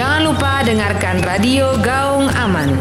Jangan lupa dengarkan Radio Gaung Aman.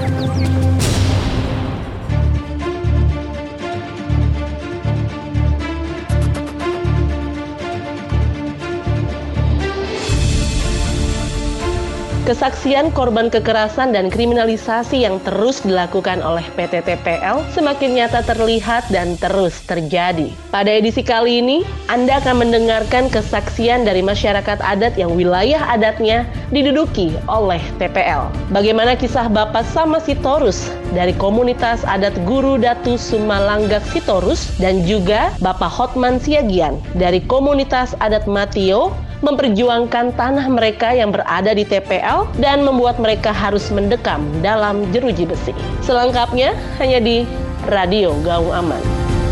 Kesaksian korban kekerasan dan kriminalisasi yang terus dilakukan oleh PT TPL semakin nyata terlihat dan terus terjadi. Pada edisi kali ini, Anda akan mendengarkan kesaksian dari masyarakat adat yang wilayah adatnya diduduki oleh TPL. Bagaimana kisah Bapak Sama Sitorus dari komunitas adat Guru Datu Sumalanggak Sitorus dan juga Bapak Hotman Siagian dari komunitas adat Matio memperjuangkan tanah mereka yang berada di TPL dan membuat mereka harus mendekam dalam jeruji besi. Selengkapnya hanya di Radio Gaung Aman.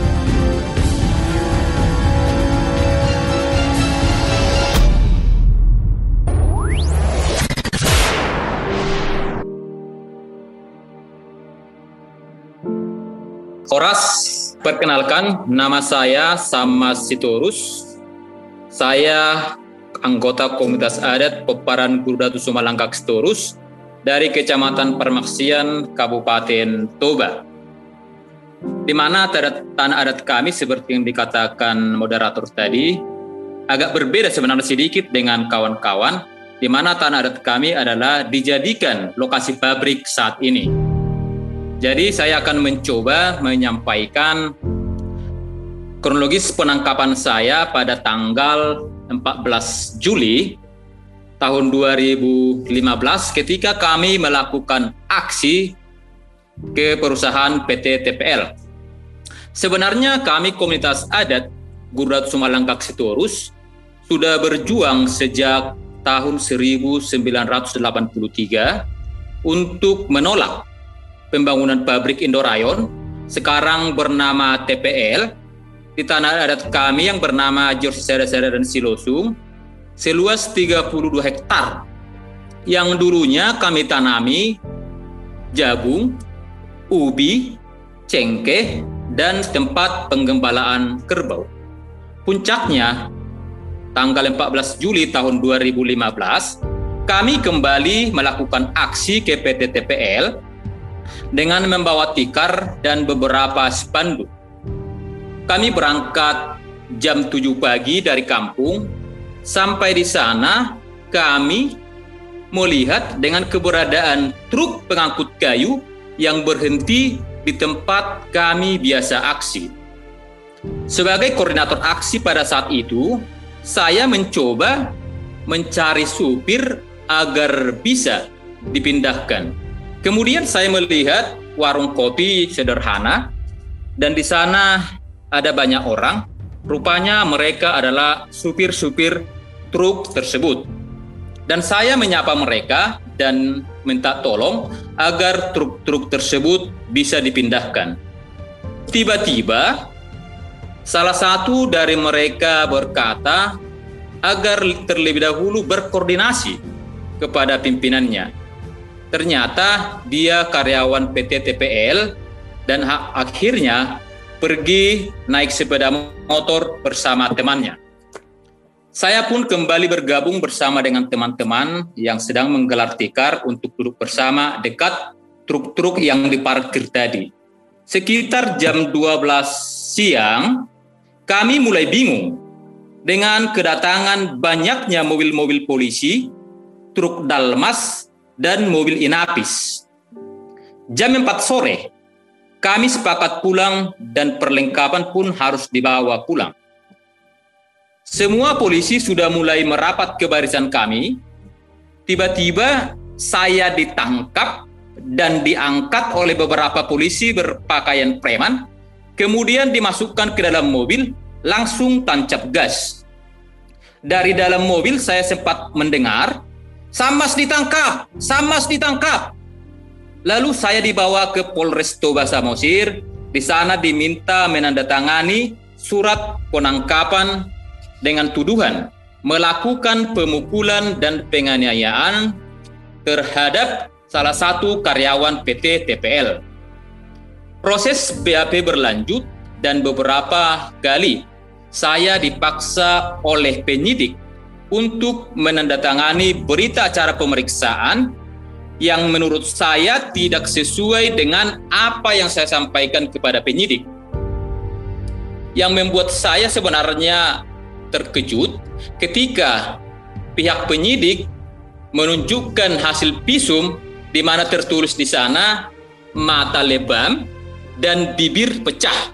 Oras, perkenalkan, nama saya Sama Sitorus. Saya anggota komunitas adat Peparan Guru Datu Sumalanggak Sitorus dari Kecamatan Permaksian, Kabupaten Toba. Di mana tanah adat kami seperti yang dikatakan moderator tadi agak berbeda sebenarnya sedikit dengan kawan-kawan, di mana tanah adat kami adalah dijadikan lokasi pabrik saat ini. Jadi saya akan mencoba menyampaikan kronologis penangkapan saya pada tanggal 14 Juli tahun 2015 ketika kami melakukan aksi ke perusahaan PT TPL. Sebenarnya kami komunitas adat Guru Datu Sumalanggak Sitorus sudah berjuang sejak tahun 1983 untuk menolak pembangunan pabrik Indorayon, sekarang bernama TPL, di tanah adat kami yang bernama Jorsi Sada-Sada dan Silosung, seluas 32 hektar, yang dulunya kami tanami jagung, ubi, cengkeh, dan tempat penggembalaan kerbau. Puncaknya, tanggal 14 Juli tahun 2015, kami kembali melakukan aksi ke PT TPL dengan membawa tikar dan beberapa spanduk. Kami berangkat jam 7 pagi dari kampung. Sampai di sana, kami melihat dengan keberadaan truk pengangkut kayu yang berhenti di tempat kami biasa aksi. Sebagai koordinator aksi pada saat itu, saya mencoba mencari supir agar bisa dipindahkan. Kemudian saya melihat warung kopi sederhana, dan di sana ada banyak orang, rupanya mereka adalah supir-supir truk tersebut. Dan saya menyapa mereka dan minta tolong agar truk-truk tersebut bisa dipindahkan. Tiba-tiba, salah satu dari mereka berkata agar terlebih dahulu berkoordinasi kepada pimpinannya. Ternyata dia karyawan PT TPL dan akhirnya pergi naik sepeda motor bersama temannya. Saya pun kembali bergabung bersama dengan teman-teman yang sedang menggelar tikar untuk duduk bersama dekat truk-truk yang diparkir tadi. Sekitar jam 12 siang, kami mulai bingung dengan kedatangan banyaknya mobil-mobil polisi, truk dalmas, dan mobil inapis. Jam 4 sore, kami sepakat pulang dan perlengkapan pun harus dibawa pulang. Semua polisi sudah mulai merapat ke barisan kami. Tiba-tiba saya ditangkap dan diangkat oleh beberapa polisi berpakaian preman, kemudian dimasukkan ke dalam mobil, langsung tancap gas. Dari dalam mobil saya sempat mendengar, "Samas ditangkap, Samas ditangkap." Lalu saya dibawa ke Polres Toba Samosir. Di sana diminta menandatangani surat penangkapan dengan tuduhan melakukan pemukulan dan penganiayaan terhadap salah satu karyawan PT TPL. Proses BAP berlanjut dan beberapa kali saya dipaksa oleh penyidik untuk menandatangani berita acara pemeriksaan yang menurut saya tidak sesuai dengan apa yang saya sampaikan kepada penyidik. Yang membuat saya sebenarnya terkejut ketika pihak penyidik menunjukkan hasil visum di mana tertulis di sana mata lebam dan bibir pecah.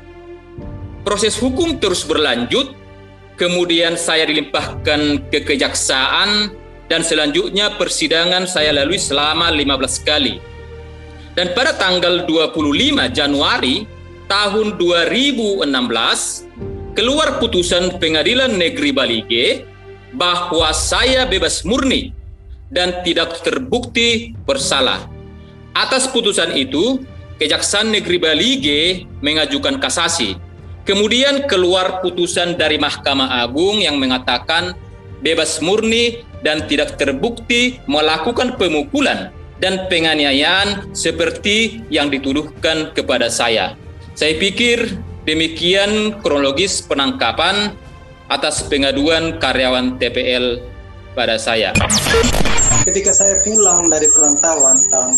Proses hukum terus berlanjut, kemudian saya dilimpahkan ke kejaksaan dan selanjutnya persidangan saya lalui selama 15 kali. Dan pada tanggal 25 Januari tahun 2016 keluar putusan Pengadilan Negeri Balige bahwa saya bebas murni dan tidak terbukti bersalah. Atas putusan itu, Kejaksaan Negeri Balige mengajukan kasasi. Kemudian keluar putusan dari Mahkamah Agung yang mengatakan bebas murni dan tidak terbukti melakukan pemukulan dan penganiayaan seperti yang dituduhkan kepada saya. Saya pikir demikian kronologis penangkapan atas pengaduan karyawan TPL pada saya. Ketika saya pulang dari perantauan tahun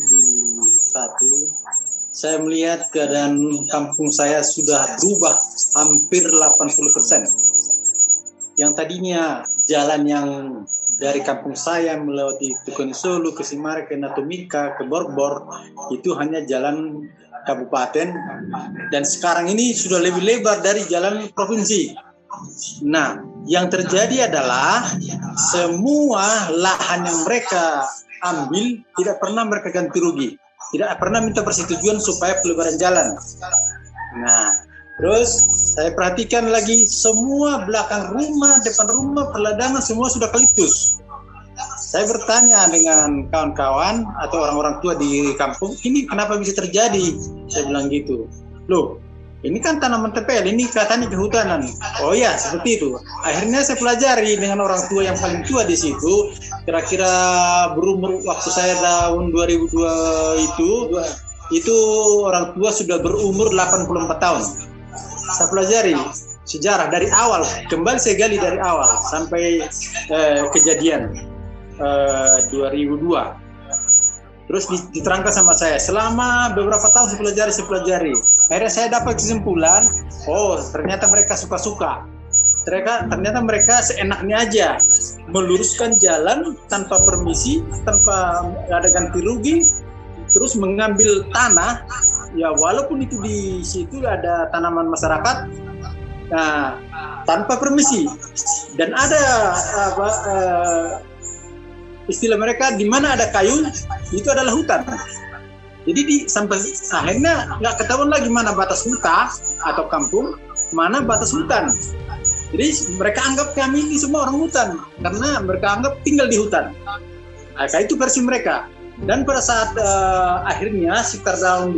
2001, saya melihat keadaan kampung saya sudah berubah hampir 80%. Yang tadinya jalan yang dari kampung saya melewati Tukoni Solo, ke Simare, ke Natumika, ke Borbor, itu hanya jalan kabupaten, dan sekarang ini sudah lebih lebar dari jalan provinsi. Nah, yang terjadi adalah semua lahan yang mereka ambil tidak pernah mereka ganti rugi, tidak pernah minta persetujuan supaya pelebaran jalan. Nah, terus saya perhatikan lagi semua belakang rumah, depan rumah, perladangan semua sudah eukaliptus. Saya bertanya dengan kawan-kawan atau orang-orang tua di kampung, ini kenapa bisa terjadi? Saya bilang gitu. Loh, ini kan tanaman TPL, ini katanya kehutanan. Oh ya, seperti itu. Akhirnya saya pelajari dengan orang tua yang paling tua di situ, kira-kira berumur waktu saya tahun 2002 itu orang tua sudah berumur 84 tahun. Saya pelajari sejarah dari awal, kembali saya gali dari awal sampai kejadian 2002. Terus diterangkan sama saya selama beberapa tahun saya pelajari. Akhirnya saya dapat kesimpulan, oh ternyata mereka suka-suka. Ternyata mereka seenaknya aja meluruskan jalan tanpa permisi, tanpa ada ganti rugi, terus mengambil tanah, ya walaupun itu di situ ada tanaman masyarakat, nah, tanpa permisi. Dan ada istilah mereka, di mana ada kayu itu adalah hutan. Jadi sampai akhirnya nggak ketahuan lagi mana batas hutan atau kampung, mana batas hutan. Jadi mereka anggap kami ini semua orang hutan karena mereka anggap tinggal di hutan. Nah, itu versi mereka. Dan pada saat akhirnya sekitar tahun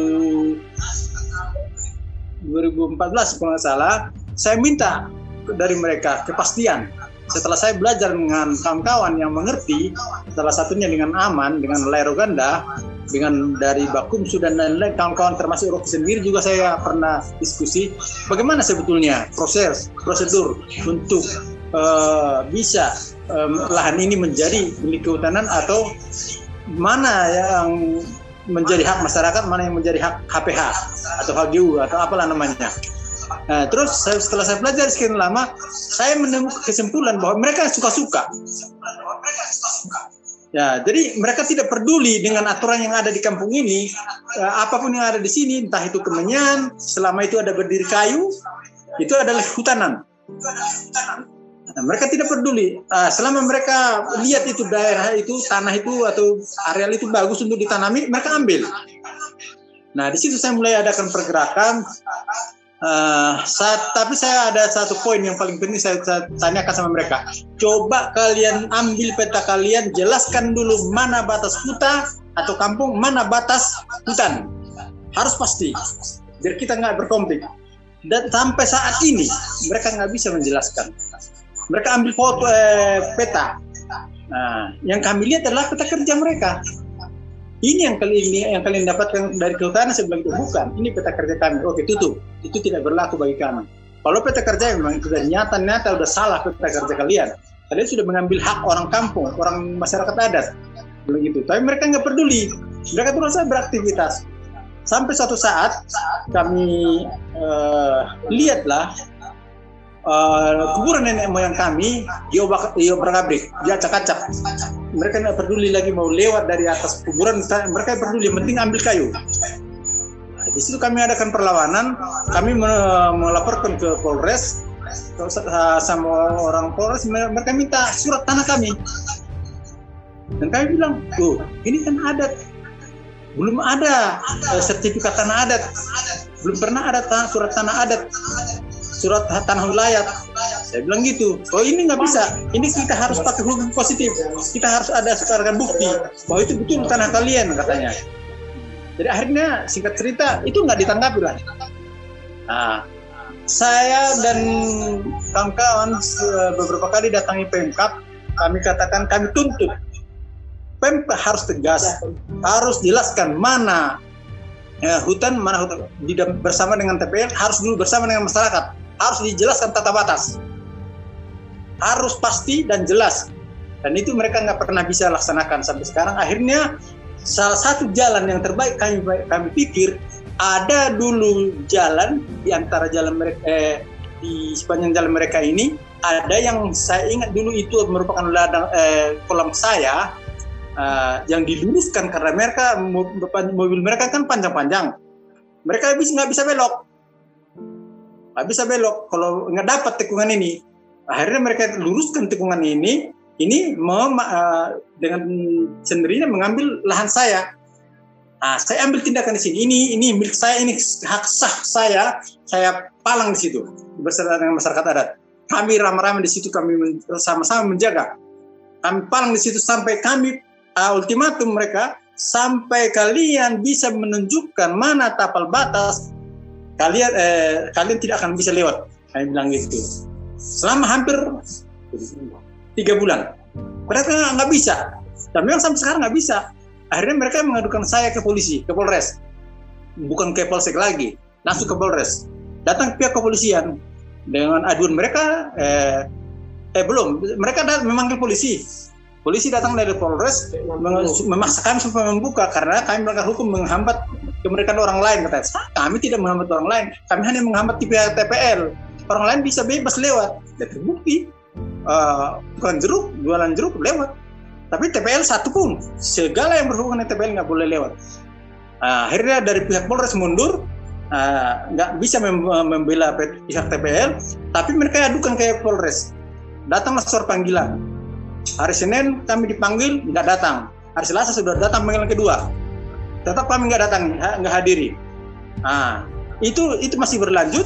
2014 kalau nggak salah, saya minta dari mereka kepastian. Setelah saya belajar dengan kawan-kawan yang mengerti, salah satunya dengan Aman, dengan Lairo Ganda, dengan dari Bakumsu dan lain-lain, kawan-kawan termasuk Rocky sendiri juga saya pernah diskusi bagaimana sebetulnya prosedur untuk bisa lahan ini menjadi milik kehutanan atau mana yang menjadi hak masyarakat, mana yang menjadi hak HPH atau HGU atau apalah namanya. Nah, terus setelah saya belajar sekian lama, saya menemukan kesimpulan bahwa mereka suka-suka. Ya, jadi mereka tidak peduli dengan aturan yang ada di kampung ini, apapun yang ada di sini, entah itu kemenyan, selama itu ada berdiri kayu, itu adalah hutanan. Nah, mereka tidak peduli, selama mereka lihat itu daerah itu, tanah itu atau areal itu bagus untuk ditanami, mereka ambil. Nah, di situ saya mulai adakan pergerakan. Tapi saya ada satu poin yang paling penting saya tanyakan sama mereka. Coba kalian ambil peta kalian, jelaskan dulu mana batas hutan atau kampung, mana batas hutan. Harus pasti, biar kita nggak berkonflik. Dan sampai saat ini mereka nggak bisa menjelaskan. Mereka ambil foto peta. Nah, yang kami lihat adalah peta kerja mereka. Ini yang kalian dapatkan dari kehutanan, saya bilang itu bukan. Ini peta kerja kami. Oke, tutup. Itu tidak berlaku bagi kami. Kalau PT Kerja memang sudah nyata udah salah PT Kerja kalian. Kalian sudah mengambil hak orang kampung, orang masyarakat adat, begitu. Tapi mereka nggak peduli. Mereka terus beraktivitas. Sampai suatu saat kami lihatlah kuburan nenek moyang kami diobrak-abrik, diacak-acak. Mereka nggak peduli lagi mau lewat dari atas kuburan, mereka peduli, yang penting ambil kayu. Di situ kami adakan perlawanan, kami melaporkan ke Polres, sama orang Polres, mereka minta surat tanah kami. Dan kami bilang, ini kan adat, belum ada sertifikat tanah adat, belum pernah ada surat tanah adat, surat tanah wilayah. Saya bilang gitu, ini nggak bisa, ini kita harus pakai hukum positif, kita harus ada sekarang bukti bahwa itu betul tanah kalian, katanya. Jadi akhirnya singkat cerita itu nggak ditanggapi lah. Nah, saya dan kawan-kawan beberapa kali datangi Pemkab, kami katakan kami tuntut Pemkab harus tegas, harus jelaskan mana hutan, bersama dengan TPL, harus dulu bersama dengan masyarakat, harus dijelaskan tata batas, harus pasti dan jelas. Dan itu mereka nggak pernah bisa laksanakan sampai sekarang. Akhirnya salah satu jalan yang terbaik kami pikir, ada dulu jalan di antara jalan mereka, di sepanjang jalan mereka ini ada yang saya ingat dulu itu merupakan ladang kolam saya yang diluruskan karena mereka mobil mereka kan panjang-panjang, mereka nggak bisa belok kalau nggak dapat tikungan ini. Akhirnya mereka luruskan tikungan ini dengan sendirinya mengambil lahan saya. Saya ambil tindakan di sini. Ini milik saya, ini hak sah saya palang di situ bersama dengan masyarakat adat. Kami ramai-ramai di situ, kami sama-sama menjaga. Kami palang di situ sampai kami ultimatum mereka, sampai kalian bisa menunjukkan mana tapal batas, kalian tidak akan bisa lewat. Kami bilang gitu. Selama hampir 3 bulan. Mereka nggak bisa. Dan memang sampai sekarang nggak bisa. Akhirnya mereka mengadukan saya ke polisi, ke Polres. Bukan ke Polsek lagi, langsung ke Polres. Datang pihak kepolisian dengan aduan mereka, belum. Mereka memanggil polisi. Polisi datang dari Polres, memaksa kami supaya membuka karena kami melanggar hukum, menghambat kemerdekaan orang lain. Katanya, kami tidak menghambat orang lain, kami hanya menghambat di pihak TPL. Orang lain bisa bebas lewat. Dan terbukti. Bukan jeruk, jualan jeruk lewat. Tapi TPL satu pun, segala yang berhubungan dengan TPL nggak boleh lewat. Akhirnya dari pihak Polres mundur, nggak bisa membela pihak TPL, tapi mereka adukan ke Polres. Datanglah surat panggilan. Hari Senin kami dipanggil, nggak datang. Hari Selasa sudah datang panggilan kedua. Tetap kami nggak datang, nggak hadiri. Itu masih berlanjut.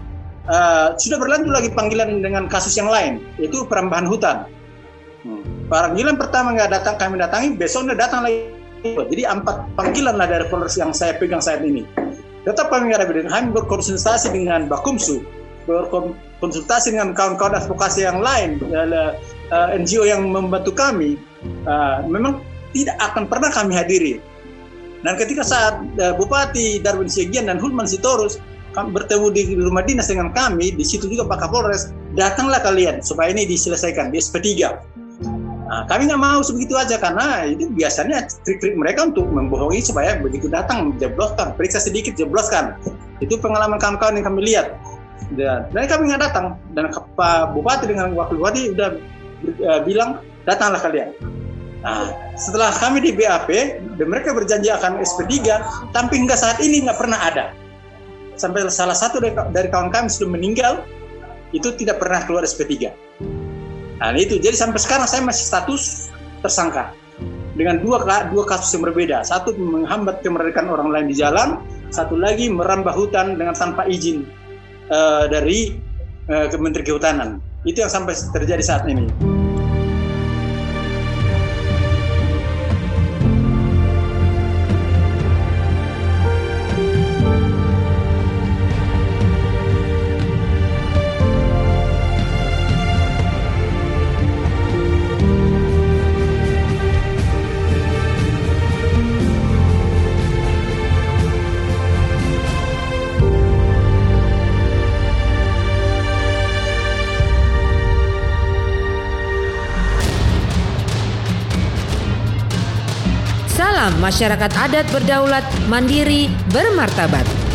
Sudah berlanjut lagi panggilan dengan kasus yang lain, yaitu perambahan hutan. Panggilan pertama nggak datang, kami datangi, besoknya datang lagi. Jadi 4 panggilan lah dari Polres yang saya pegang saat ini. Tetap kami nggak ada, kami berkonsultasi dengan Bakumsu, berkonsultasi dengan kawan-kawan advokasi yang lain, NGO yang membantu kami. Memang tidak akan pernah kami hadiri. Dan ketika saat Bupati Darwin Siagian dan Hulman Sitorus bertemu di rumah dinas dengan kami, di situ juga Pak Kapolres, datanglah kalian supaya ini diselesaikan di SP3. Kami nggak mau sebegitu aja karena itu biasanya trik-trik mereka untuk membohongi supaya begitu datang jebloskan, periksa sedikit jebloskan. Itu pengalaman kawan-kawan yang kami lihat. Dan kami nggak datang, dan Pak Bupati dengan Wakil Bupati udah bilang datanglah kalian. Setelah kami di BAP, dan mereka berjanji akan SP3, tapi hingga saat ini nggak pernah ada. Sampai salah satu dari kawan kami sudah meninggal, itu tidak pernah keluar SP3. Itu jadi sampai sekarang saya masih status tersangka dengan dua kasus yang berbeda. Satu menghambat kemerdekaan orang lain di jalan, satu lagi merambah hutan dengan tanpa izin dari Kementerian Kehutanan. Itu yang sampai terjadi saat ini. Salam masyarakat adat berdaulat, mandiri, bermartabat.